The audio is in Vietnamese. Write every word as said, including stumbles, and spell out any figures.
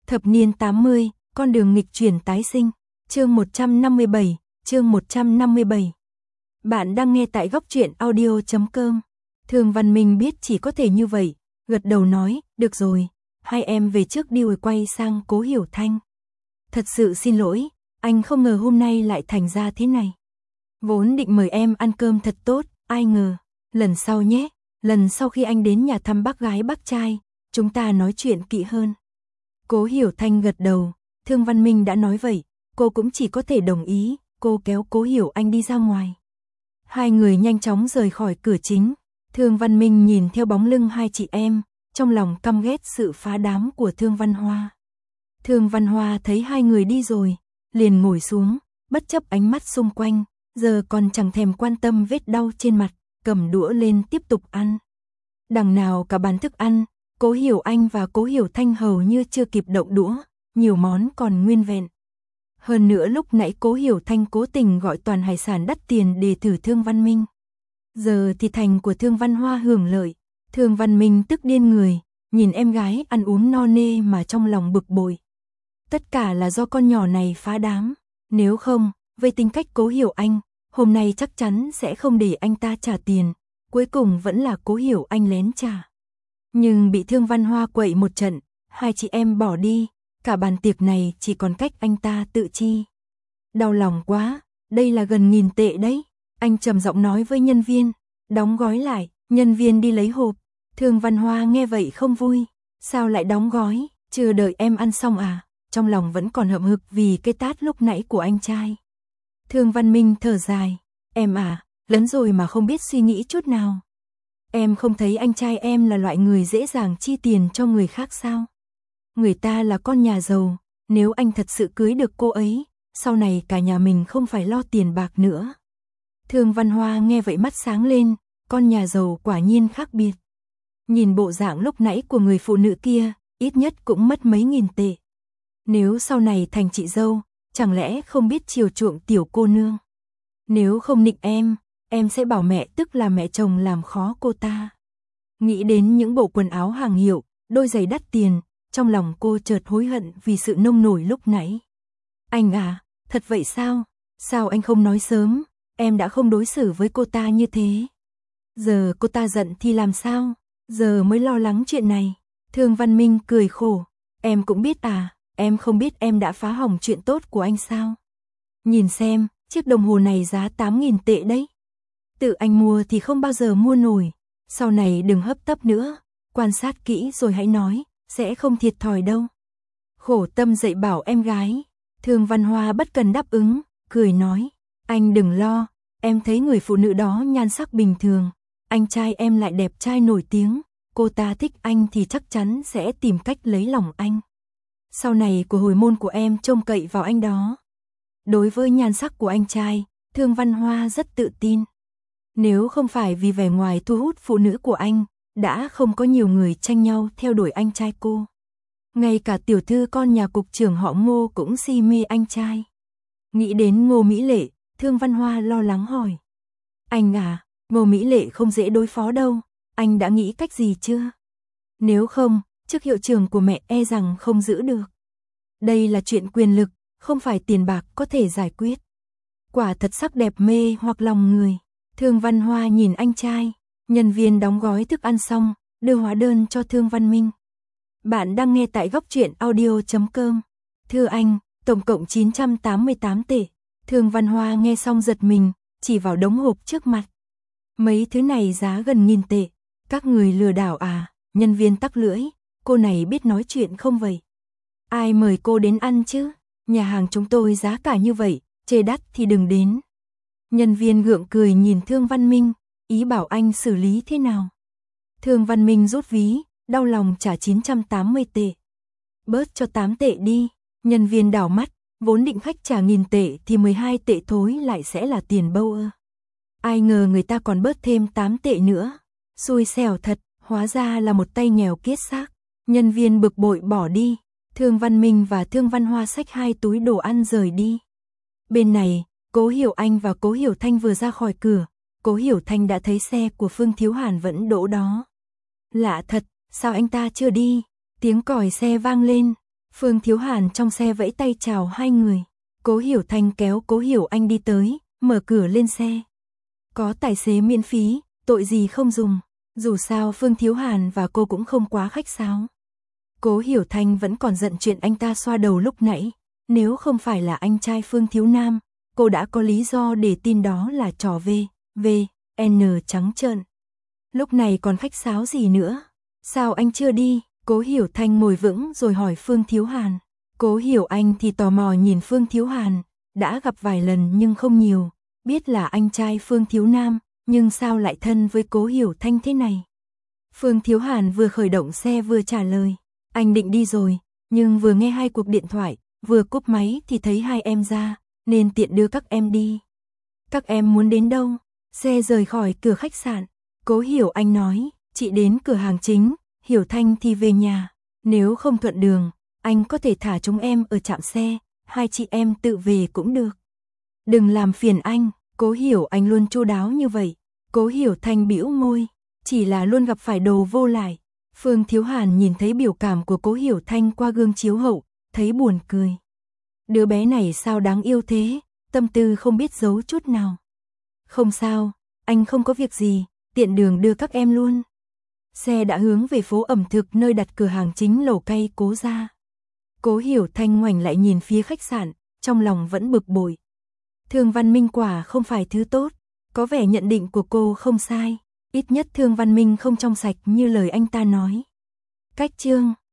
Thập niên tám mươi, con đường nghịch chuyển tái sinh. Chương một trăm năm mươi bảy, chương một trăm năm mươi bảy. Bạn đang nghe tại góc truyện audio chấm com. Thương Văn Minh biết chỉ có thể như vậy, gật đầu nói, được rồi, hai em về trước đi rồi quay sang Cố Hiểu Thanh. Thật sự xin lỗi, anh không ngờ hôm nay lại thành ra thế này. Vốn định mời em ăn cơm thật tốt, ai ngờ, lần sau nhé, lần sau khi anh đến nhà thăm bác gái bác trai, chúng ta nói chuyện kỹ hơn. Cố Hiểu Thanh gật đầu, Thương Văn Minh đã nói vậy, cô cũng chỉ có thể đồng ý, cô kéo Cố Hiểu Anh đi ra ngoài. Hai người nhanh chóng rời khỏi cửa chính, Thương Văn Minh nhìn theo bóng lưng hai chị em, trong lòng căm ghét sự phá đám của Thương Văn Hoa. Thương Văn Hoa thấy hai người đi rồi, liền ngồi xuống, bất chấp ánh mắt xung quanh, giờ còn chẳng thèm quan tâm vết đau trên mặt, cầm đũa lên tiếp tục ăn. Đằng nào cả bàn thức ăn, Cố Hiểu Anh và Cố Hiểu Thanh hầu như chưa kịp động đũa, nhiều món còn nguyên vẹn. Hơn nữa lúc nãy Cố Hiểu Thanh cố tình gọi toàn hải sản đắt tiền để thử Thương Văn Minh. Giờ thì thành của Thương Văn Hoa hưởng lợi, Thương Văn Minh tức điên người, nhìn em gái ăn uống no nê mà trong lòng bực bội. Tất cả là do con nhỏ này phá đám, nếu không, với tính cách Cố Hiểu Anh, hôm nay chắc chắn sẽ không để anh ta trả tiền, cuối cùng vẫn là Cố Hiểu Anh lén trả. Nhưng bị Thương Văn Hoa quậy một trận, hai chị em bỏ đi, cả bàn tiệc này chỉ còn cách anh ta tự chi. Đau lòng quá, đây là gần nghìn tệ đấy, anh trầm giọng nói với nhân viên, đóng gói lại, nhân viên đi lấy hộp. Thương Văn Hoa nghe vậy không vui, sao lại đóng gói, chưa đợi em ăn xong à, trong lòng vẫn còn hậm hực vì cái tát lúc nãy của anh trai. Thương Văn Minh thở dài, em à, lớn rồi mà không biết suy nghĩ chút nào. Em không thấy anh trai em là loại người dễ dàng chi tiền cho người khác sao? Người ta là con nhà giàu, nếu anh thật sự cưới được cô ấy, sau này cả nhà mình không phải lo tiền bạc nữa. Thương Văn Hoa nghe vậy mắt sáng lên, con nhà giàu quả nhiên khác biệt. Nhìn bộ dạng lúc nãy của người phụ nữ kia, ít nhất cũng mất mấy nghìn tệ. Nếu sau này thành chị dâu, chẳng lẽ không biết chiều chuộng tiểu cô nương? Nếu không nịnh em, em sẽ bảo mẹ tức là mẹ chồng làm khó cô ta. Nghĩ đến những bộ quần áo hàng hiệu, đôi giày đắt tiền, trong lòng cô chợt hối hận vì sự nông nổi lúc nãy. Anh à, thật vậy sao? Sao anh không nói sớm, em đã không đối xử với cô ta như thế. Giờ cô ta giận thì làm sao? Giờ mới lo lắng chuyện này. Thương Văn Minh cười khổ, em cũng biết à, em không biết em đã phá hỏng chuyện tốt của anh sao? Nhìn xem, chiếc đồng hồ này giá tám nghìn tệ đấy. Tự anh mua thì không bao giờ mua nổi, sau này đừng hấp tấp nữa, quan sát kỹ rồi hãy nói, sẽ không thiệt thòi đâu. Khổ tâm dạy bảo em gái, Thương Văn Hoa bất cần đáp ứng, cười nói, anh đừng lo, em thấy người phụ nữ đó nhan sắc bình thường, anh trai em lại đẹp trai nổi tiếng, cô ta thích anh thì chắc chắn sẽ tìm cách lấy lòng anh. Sau này của hồi môn của em trông cậy vào anh đó. Đối với nhan sắc của anh trai, Thương Văn Hoa rất tự tin. Nếu không phải vì vẻ ngoài thu hút phụ nữ của anh, đã không có nhiều người tranh nhau theo đuổi anh trai cô. Ngay cả tiểu thư con nhà cục trưởng họ Ngô cũng si mê anh trai. Nghĩ đến Ngô Mỹ Lệ, Thương Văn Hoa lo lắng hỏi. Anh à, Ngô Mỹ Lệ không dễ đối phó đâu, anh đã nghĩ cách gì chưa? Nếu không, chức hiệu trưởng của mẹ e rằng không giữ được. Đây là chuyện quyền lực, không phải tiền bạc có thể giải quyết. Quả thật sắc đẹp mê hoặc lòng người. Thương Văn Hoa nhìn anh trai, nhân viên đóng gói thức ăn xong, đưa hóa đơn cho Thương Văn Minh. Bạn đang nghe tại góc truyện audio chấm com. Thưa anh, tổng cộng chín trăm tám mươi tám tệ. Thương Văn Hoa nghe xong giật mình, chỉ vào đống hộp trước mặt. Mấy thứ này giá gần nghìn tệ, các người lừa đảo à? Nhân viên tắc lưỡi, cô này biết nói chuyện không vậy? Ai mời cô đến ăn chứ? Nhà hàng chúng tôi giá cả như vậy, chê đắt thì đừng đến. Nhân viên gượng cười nhìn Thương Văn Minh, ý bảo anh xử lý thế nào. Thương Văn Minh rút ví, đau lòng trả chín trăm tám mươi tệ. Bớt cho tám tệ đi, nhân viên đảo mắt, vốn định khách trả nghìn tệ thì mười hai tệ thối lại sẽ là tiền bâu ơ. Ai ngờ người ta còn bớt thêm tám tệ nữa, xui xẻo thật, hóa ra là một tay nghèo kiết xác. Nhân viên bực bội bỏ đi, Thương Văn Minh và Thương Văn Hoa xách hai túi đồ ăn rời đi. Bên này, Cố Hiểu Anh và Cố Hiểu Thanh vừa ra khỏi cửa, Cố Hiểu Thanh đã thấy xe của Phương Thiếu Hàn vẫn đỗ đó. Lạ thật, sao anh ta chưa đi? Tiếng còi xe vang lên, Phương Thiếu Hàn trong xe vẫy tay chào hai người. Cố Hiểu Thanh kéo Cố Hiểu Anh đi tới, mở cửa lên xe. Có tài xế miễn phí, tội gì không dùng. Dù sao Phương Thiếu Hàn và cô cũng không quá khách sáo. Cố Hiểu Thanh vẫn còn giận chuyện anh ta xoa đầu lúc nãy. Nếu không phải là anh trai Phương Thiếu Nam, cô đã có lý do để tin đó là trò V, V, N trắng trợn. Lúc này còn khách sáo gì nữa? Sao anh chưa đi? Cố Hiểu Thanh ngồi vững rồi hỏi Phương Thiếu Hàn. Cố Hiểu Anh thì tò mò nhìn Phương Thiếu Hàn, đã gặp vài lần nhưng không nhiều, biết là anh trai Phương Thiếu Nam, nhưng sao lại thân với Cố Hiểu Thanh thế này? Phương Thiếu Hàn vừa khởi động xe vừa trả lời, anh định đi rồi, nhưng vừa nghe hai cuộc điện thoại, vừa cúp máy thì thấy hai em ra, nên tiện đưa các em đi. Các em muốn đến đâu? Xe rời khỏi cửa khách sạn, Cố Hiểu Anh nói, chị đến cửa hàng chính, Hiểu Thanh thì về nhà, nếu không thuận đường, anh có thể thả chúng em ở trạm xe, hai chị em tự về cũng được. Đừng làm phiền anh, Cố Hiểu Anh luôn chu đáo như vậy. Cố Hiểu Thanh bĩu môi, chỉ là luôn gặp phải đồ vô lại. Phương Thiếu Hàn nhìn thấy biểu cảm của Cố Hiểu Thanh qua gương chiếu hậu, thấy buồn cười. Đứa bé này sao đáng yêu thế, tâm tư không biết giấu chút nào. Không sao, anh không có việc gì, tiện đường đưa các em luôn. Xe đã hướng về phố ẩm thực nơi đặt cửa hàng chính lẩu cay Cố gia. Cố Hiểu Thanh ngoảnh lại nhìn phía khách sạn, trong lòng vẫn bực bội. Thương Văn Minh quả không phải thứ tốt, có vẻ nhận định của cô không sai, ít nhất Thương Văn Minh không trong sạch như lời anh ta nói. Cách chương